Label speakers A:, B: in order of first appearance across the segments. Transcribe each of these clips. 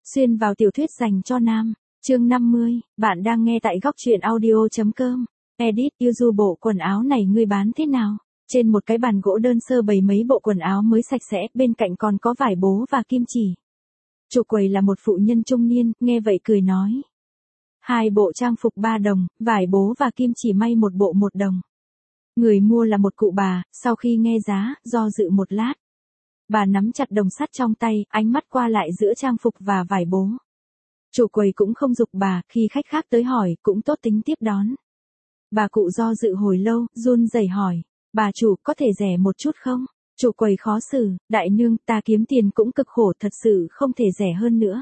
A: Xuyên vào tiểu thuyết dành cho nam. Chương 50, bạn đang nghe tại góc truyện audio.com. Edit, Yuzu, bộ quần áo này ngươi bán thế nào? Trên một cái bàn gỗ đơn sơ bày mấy bộ quần áo mới sạch sẽ, bên cạnh còn có vải bố và kim chỉ. Chủ quầy là một phụ nhân trung niên, nghe vậy cười nói. 2 bộ trang phục 3 đồng, vải bố và kim chỉ may một bộ 1 đồng. Người mua là một cụ bà, sau khi nghe giá, do dự một lát. Bà nắm chặt đồng sắt trong tay, ánh mắt qua lại giữa trang phục và vải bố. Chủ quầy cũng không giục bà, khi khách khác tới hỏi, cũng tốt tính tiếp đón. Bà cụ do dự hồi lâu, run rẩy hỏi, bà chủ có thể rẻ một chút không? Chủ quầy khó xử, đại nương, ta kiếm tiền cũng cực khổ, thật sự không thể rẻ hơn nữa.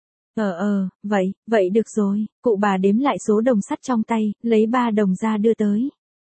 A: Vậy được rồi, cụ bà đếm lại số đồng sắt trong tay, lấy 3 đồng ra đưa tới.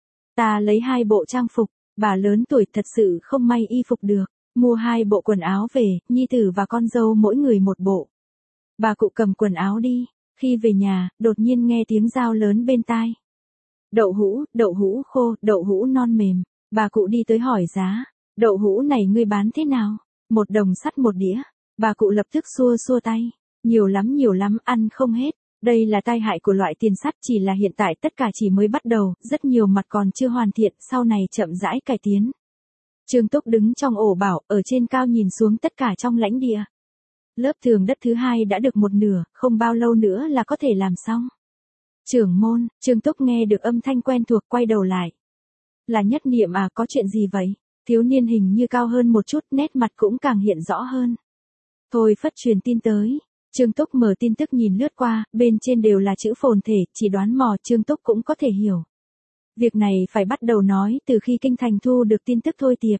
A: Ta lấy 2 bộ trang phục, bà lớn tuổi thật sự không may y phục được, mua 2 bộ quần áo về, nhi tử và con dâu mỗi người 1 bộ. Bà cụ cầm quần áo đi, khi về nhà, đột nhiên nghe tiếng rao lớn bên tai. Đậu hũ khô, đậu hũ non mềm, bà cụ đi tới hỏi giá, đậu hũ này ngươi bán thế nào? 1 đồng sắt 1 đĩa, bà cụ lập tức xua tay, nhiều lắm, ăn không hết. Đây là tai hại của loại tiền sắt, chỉ là hiện tại tất cả chỉ mới bắt đầu, rất nhiều mặt còn chưa hoàn thiện, sau này chậm rãi cải tiến. Trương Túc đứng trong ổ bảo, ở trên cao nhìn xuống tất cả trong lãnh địa. Lớp tường đất thứ 2 đã được 1/2, không bao lâu nữa là có thể làm xong. Trưởng môn, Trương Túc nghe được âm thanh quen thuộc, quay đầu lại. Là Nhất Niệm à, có chuyện gì vậy? Thiếu niên hình như cao hơn một chút, nét mặt cũng càng hiện rõ hơn. Thôi phất truyền tin tới. Trương Túc mở tin tức nhìn lướt qua, bên trên đều là chữ phồn thể, chỉ đoán mò Trương Túc cũng có thể hiểu. Việc này phải bắt đầu nói từ khi kinh thành thu được tin tức thôi tiệp.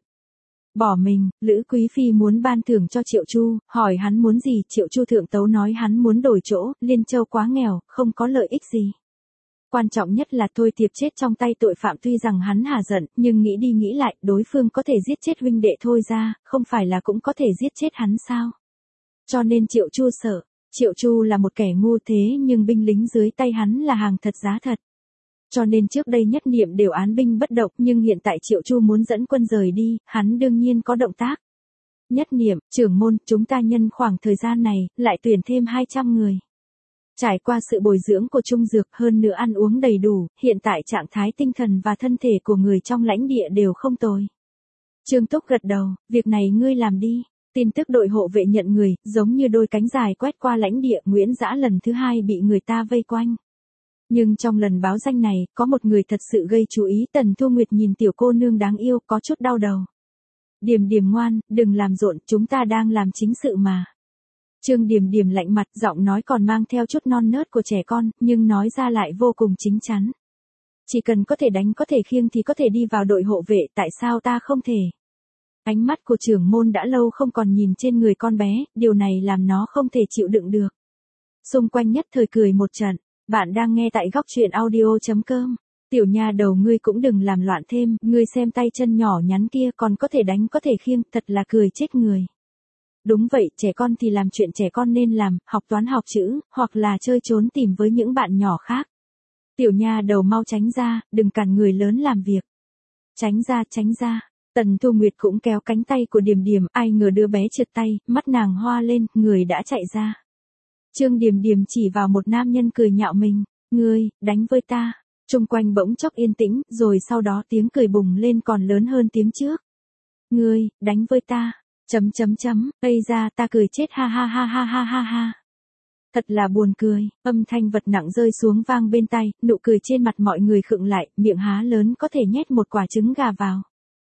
A: Bỏ mình, Lữ Quý Phi muốn ban thưởng cho Triệu Chu, hỏi hắn muốn gì, Triệu Chu thượng tấu nói hắn muốn đổi chỗ, Liên Châu quá nghèo, không có lợi ích gì. Quan trọng nhất là thôi tiệp chết trong tay tội phạm, tuy rằng hắn hà giận, nhưng nghĩ đi nghĩ lại, đối phương có thể giết chết huynh đệ thôi ra, không phải là cũng có thể giết chết hắn sao? Cho nên Triệu Chu sợ, Triệu Chu là một kẻ ngu thế nhưng binh lính dưới tay hắn là hàng thật giá thật. Cho nên trước đây Nhất Niệm đều án binh bất động, nhưng hiện tại Triệu Chu muốn dẫn quân rời đi, hắn đương nhiên có động tác. Nhất Niệm, trưởng môn, chúng ta nhân khoảng thời gian này, lại tuyển thêm 200 người. Trải qua sự bồi dưỡng của Trung Dược, hơn nữa ăn uống đầy đủ, hiện tại trạng thái tinh thần và thân thể của người trong lãnh địa đều không tồi. Trương Túc gật đầu, việc này ngươi làm đi. Tin tức đội hộ vệ nhận người, giống như đôi cánh dài quét qua lãnh địa, Nguyễn Dã lần thứ 2 bị người ta vây quanh. Nhưng trong lần báo danh này, có một người thật sự gây chú ý, Tần Thu Nguyệt nhìn tiểu cô nương đáng yêu, có chút đau đầu. Điềm Điềm ngoan, đừng làm rộn, chúng ta đang làm chính sự mà. Trương Điềm Điềm lạnh mặt, giọng nói còn mang theo chút non nớt của trẻ con, nhưng nói ra lại vô cùng chính chắn. Chỉ cần có thể đánh có thể khiêng thì có thể đi vào đội hộ vệ, tại sao ta không thể? Ánh mắt của trưởng môn đã lâu không còn nhìn trên người con bé, điều này làm nó không thể chịu đựng được. Xung quanh nhất thời cười một trận, bạn đang nghe tại góc truyện audio.com. Tiểu nha đầu ngươi cũng đừng làm loạn thêm, ngươi xem tay chân nhỏ nhắn kia còn có thể đánh có thể khiêng, thật là cười chết người. Đúng vậy, trẻ con thì làm chuyện trẻ con nên làm, học toán học chữ, hoặc là chơi trốn tìm với những bạn nhỏ khác. Tiểu nha đầu mau tránh ra, đừng cản người lớn làm việc. Tránh ra. Tần Thu Nguyệt cũng kéo cánh tay của Điềm Điềm, ai ngờ đứa bé trượt tay, mắt nàng hoa lên, người đã chạy ra. Trương Điềm Điềm chỉ vào một nam nhân cười nhạo mình, ngươi, đánh với ta. Trung quanh bỗng chốc yên tĩnh, rồi sau đó tiếng cười bùng lên còn lớn hơn tiếng trước. Ngươi, đánh với ta. Ây ra, ta cười chết ha. Thật là buồn cười, âm thanh vật nặng rơi xuống vang bên tai, nụ cười trên mặt mọi người khựng lại, miệng há lớn có thể nhét một quả trứng gà vào.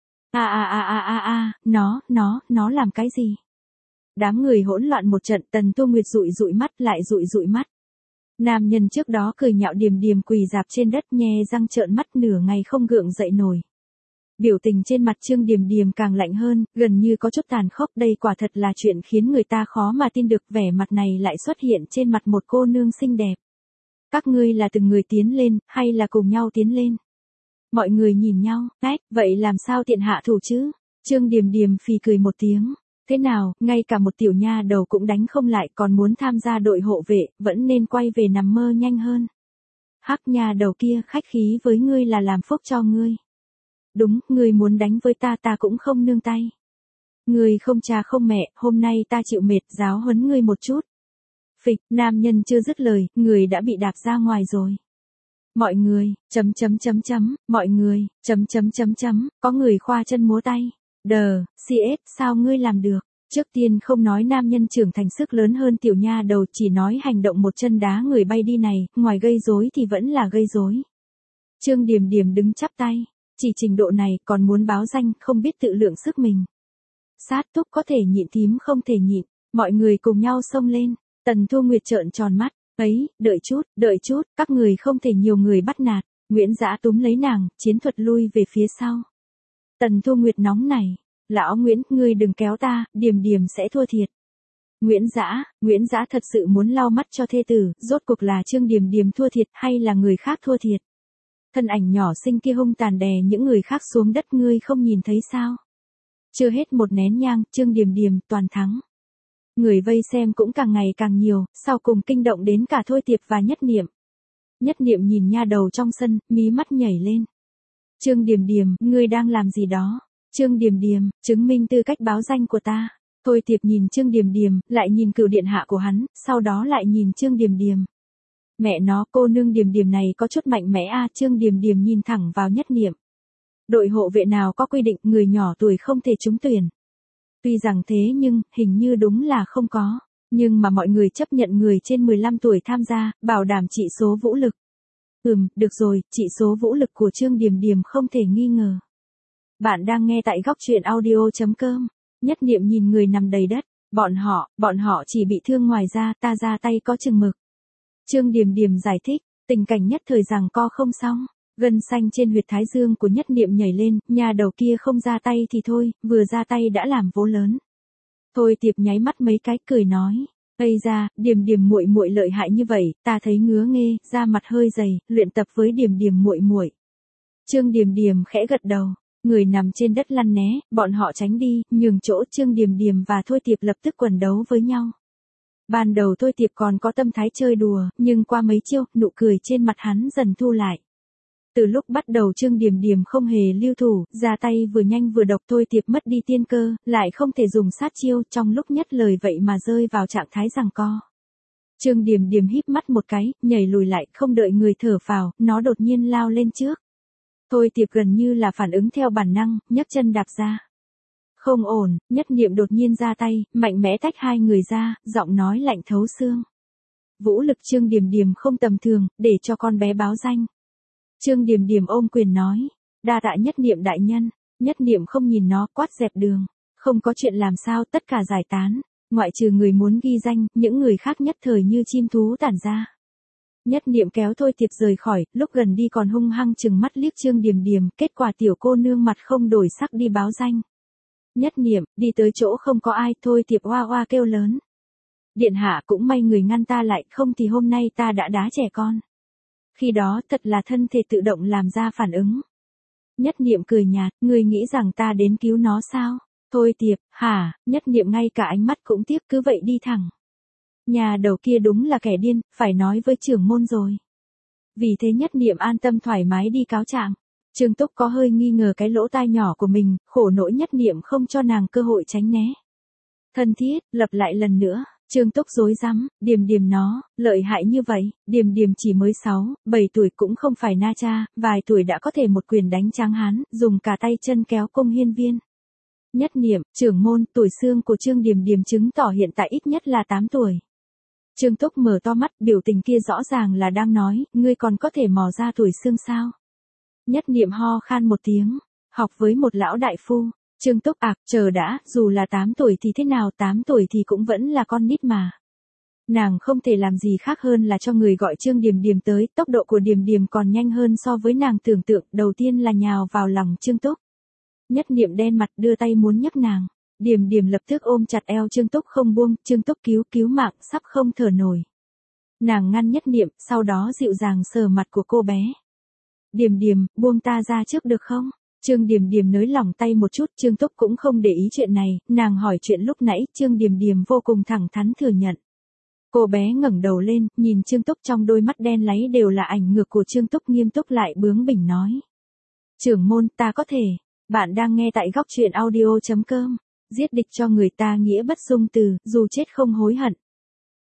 A: Nó làm cái gì? Đám người hỗn loạn một trận, Tần Thu Nguyệt dụi mắt lại dụi mắt. Nam nhân trước đó cười nhạo Điềm Điềm quỳ rạp trên đất nhe răng trợn mắt nửa ngày không gượng dậy nổi. Biểu tình trên mặt Trương Điềm Điềm càng lạnh hơn, gần như có chút tàn khốc, đây quả thật là chuyện khiến người ta khó mà tin được, vẻ mặt này lại xuất hiện trên mặt một cô nương xinh đẹp. Các ngươi là từng người tiến lên, hay là cùng nhau tiến lên? Mọi người nhìn nhau, vậy làm sao tiện hạ thủ chứ? Trương Điềm Điềm phì cười một tiếng. Thế nào, ngay cả một tiểu nha đầu cũng đánh không lại, còn muốn tham gia đội hộ vệ, vẫn nên quay về nằm mơ nhanh hơn. Hắc nha đầu kia, khách khí với ngươi là làm phúc cho ngươi. Đúng, ngươi muốn đánh với ta cũng không nương tay. Ngươi không cha không mẹ, hôm nay ta chịu mệt, giáo huấn ngươi một chút. Phịch, nam nhân chưa dứt lời, người đã bị đạp ra ngoài rồi. Mọi người, mọi người, có người khoa chân múa tay. Đờ, CS, sao ngươi làm được? Trước tiên không nói nam nhân trưởng thành sức lớn hơn tiểu nha đầu, chỉ nói hành động một chân đá người bay đi này, ngoài gây rối thì vẫn là gây rối. Trương Điềm Điềm đứng chắp tay, chỉ trình độ này còn muốn báo danh, không biết tự lượng sức mình. Sát Túc có thể nhịn, thím không thể nhịn, mọi người cùng nhau xông lên. Tần Thu Nguyệt trợn tròn mắt, ấy, đợi chút, các người không thể nhiều người bắt nạt. Nguyễn Dã túm lấy nàng, chiến thuật lui về phía sau. Tần Thu Nguyệt nóng nảy, lão Nguyễn, ngươi đừng kéo ta, Điềm Điềm sẽ thua thiệt. Nguyễn Dã thật sự muốn lau mắt cho thê tử, rốt cuộc là Trương Điềm Điềm thua thiệt hay là người khác thua thiệt. Thân ảnh nhỏ xinh kia hung tàn đè những người khác xuống đất, ngươi không nhìn thấy sao? Chưa hết một nén nhang, Trương Điềm Điềm toàn thắng. Người vây xem cũng càng ngày càng nhiều, sau cùng kinh động đến cả Thôi Tiệp và Nhất Niệm. Nhất Niệm nhìn nha đầu trong sân, mí mắt nhảy lên. Trương Điềm Điềm, ngươi đang làm gì đó? Trương Điềm Điềm, chứng minh tư cách báo danh của ta. Thôi Tiệp nhìn Trương Điềm Điềm, lại nhìn cửu điện hạ của hắn, sau đó lại nhìn Trương Điềm Điềm. Mẹ nó, cô nương Điềm Điềm này có chút mạnh mẽ a. Trương Điềm Điềm nhìn thẳng vào Nhất Niệm. Đội hộ vệ nào có quy định người nhỏ tuổi không thể trúng tuyển. Tuy rằng thế nhưng, hình như đúng là không có. Nhưng mà mọi người chấp nhận người trên 15 tuổi tham gia, bảo đảm trị số vũ lực. Được rồi, trị số vũ lực của Trương Điềm Điềm không thể nghi ngờ. Bạn đang nghe tại góc truyện audio.com. Nhất Niệm nhìn người nằm đầy đất. Bọn họ chỉ bị thương, ngoài ra ta ra tay có chừng mực. Trương Điềm Điềm giải thích, tình cảnh nhất thời giằng co không xong. Gân xanh trên huyệt thái dương của Nhất Niệm nhảy lên, nhà đầu kia không ra tay thì thôi, vừa ra tay đã làm vố lớn. Thôi Tiệp nháy mắt mấy cái, cười nói, ây da, Điềm Điềm muội muội lợi hại như vậy, ta thấy ngứa nghê, da mặt hơi dày, luyện tập với Điềm Điềm muội muội. Trương Điềm Điềm khẽ gật đầu, người nằm trên đất lăn né, bọn họ tránh đi, nhường chỗ. Trương Điềm Điềm và Thôi Tiệp lập tức quần đấu với nhau. Ban đầu Thôi Tiệp còn có tâm thái chơi đùa, nhưng qua mấy chiêu, nụ cười trên mặt hắn dần thu lại. Từ lúc bắt đầu Trương Điềm Điềm không hề lưu thủ, ra tay vừa nhanh vừa độc. Thôi Tiệp mất đi tiên cơ, lại không thể dùng sát chiêu, trong lúc nhất lời vậy mà rơi vào trạng thái giằng co. Trương Điềm Điềm híp mắt một cái, nhảy lùi lại, không đợi người thở phào, nó đột nhiên lao lên trước. Thôi Tiệp gần như là phản ứng theo bản năng, nhấc chân đạp ra. Không ổn, Nhất Niệm đột nhiên ra tay, mạnh mẽ tách hai người ra, giọng nói lạnh thấu xương. Vũ lực Trương Điềm Điềm không tầm thường, để cho con bé báo danh. Trương Điềm Điềm ôm quyền nói, đa tạ Nhất Niệm đại nhân. Nhất Niệm không nhìn nó, quát dẹp đường. Không có chuyện làm sao, tất cả giải tán. Ngoại trừ người muốn ghi danh, những người khác nhất thời như chim thú tản ra. Nhất Niệm kéo Thôi Tiệp rời khỏi, lúc gần đi còn hung hăng chừng mắt liếc Trương Điềm Điềm, kết quả tiểu cô nương mặt không đổi sắc đi báo danh. Nhất Niệm, đi tới chỗ không có ai. Thôi Tiệp oa oa kêu lớn. Điện hạ, cũng may người ngăn ta lại, không thì hôm nay ta đã đá trẻ con. Khi đó thật là thân thể tự động làm ra phản ứng. Nhất Niệm cười nhạt, ngươi nghĩ rằng ta đến cứu nó sao? Thôi Tiệp, hả? Nhất Niệm ngay cả ánh mắt cũng tiếc, cứ vậy đi thẳng. Nhà đầu kia đúng là kẻ điên, phải nói với trưởng môn rồi. Vì thế Nhất Niệm an tâm thoải mái đi cáo trạng. Trương Túc có hơi nghi ngờ cái lỗ tai nhỏ của mình, khổ nỗi Nhất Niệm không cho nàng cơ hội tránh né. Thân thiết, lập lại lần nữa. Trương Túc rối rắm, Điềm Điềm nó, lợi hại như vậy. Điềm Điềm chỉ mới 6, 7 tuổi, cũng không phải na cha, vài tuổi đã có thể một quyền đánh Tráng Hán, dùng cả tay chân kéo Cung Hiên Viên. Nhất Niệm, trưởng môn, tuổi xương của Trương Điềm Điềm chứng tỏ hiện tại ít nhất là 8 tuổi. Trương Túc mở to mắt, biểu tình kia rõ ràng là đang nói, ngươi còn có thể mò ra tuổi xương sao? Nhất Niệm ho khan một tiếng, học với một lão đại phu. Trương Túc chờ đã, dù là 8 tuổi thì thế nào, 8 tuổi thì cũng vẫn là con nít mà. Nàng không thể làm gì khác hơn là cho người gọi Trương Điềm Điềm tới, tốc độ của Điềm Điềm còn nhanh hơn so với nàng tưởng tượng, đầu tiên là nhào vào lòng Trương Túc. Nhất Niệm đen mặt đưa tay muốn nhấc nàng, Điềm Điềm lập tức ôm chặt eo Trương Túc không buông. Trương Túc cứu mạng, sắp không thở nổi. Nàng ngăn Nhất Niệm, sau đó dịu dàng sờ mặt của cô bé. Điềm Điềm, buông ta ra trước được không? Trương Điềm Điềm nới lỏng tay một chút. Trương Túc cũng không để ý chuyện này, nàng hỏi chuyện lúc nãy, Trương Điềm Điềm vô cùng thẳng thắn thừa nhận. Cô bé ngẩng đầu lên, nhìn Trương Túc, trong đôi mắt đen láy đều là ảnh ngược của Trương Túc, nghiêm túc lại bướng bỉnh nói. Trưởng môn, ta có thể. Bạn đang nghe tại góc truyện audio.com. Giết địch cho người ta nghĩa bất dung từ, dù chết không hối hận.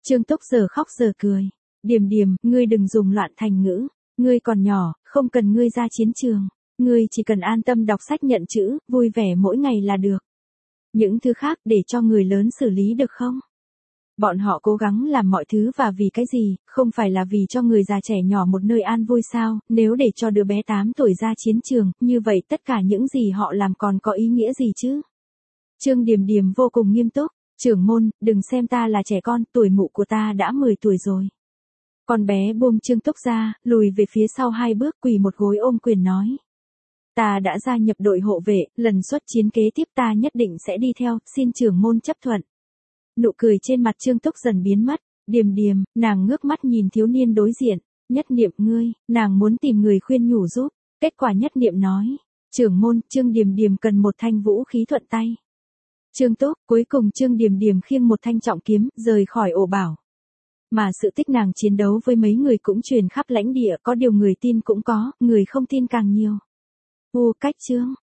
A: Trương Túc giờ khóc giờ cười. Điềm Điềm, ngươi đừng dùng loạn thành ngữ. Ngươi còn nhỏ, không cần ngươi ra chiến trường. Ngươi chỉ cần an tâm đọc sách nhận chữ, vui vẻ mỗi ngày là được. Những thứ khác để cho người lớn xử lý được không? Bọn họ cố gắng làm mọi thứ và vì cái gì, không phải là vì cho người già trẻ nhỏ một nơi an vui sao, nếu để cho đứa bé 8 tuổi ra chiến trường, như vậy tất cả những gì họ làm còn có ý nghĩa gì chứ? Trương Điềm Điềm vô cùng nghiêm túc, trưởng môn, đừng xem ta là trẻ con, tuổi mụ của ta đã 10 tuổi rồi. Con bé buông Trương Túc ra, lùi về phía sau 2 bước quỳ một gối ôm quyền nói. Ta đã gia nhập đội hộ vệ, lần xuất chiến kế tiếp ta nhất định sẽ đi theo, xin trưởng môn chấp thuận. Nụ cười trên mặt Trương Túc dần biến mất, Điềm Điềm, nàng ngước mắt nhìn thiếu niên đối diện, Nhất Niệm ngươi, nàng muốn tìm người khuyên nhủ giúp, kết quả Nhất Niệm nói, trưởng môn, Trương Điềm Điềm cần một thanh vũ khí thuận tay. Trương Túc, cuối cùng Trương Điềm Điềm khiêng một thanh trọng kiếm, rời khỏi ổ bảo. Mà sự tích nàng chiến đấu với mấy người cũng truyền khắp lãnh địa, có điều người tin cũng có, người không tin càng nhiều. Cách chương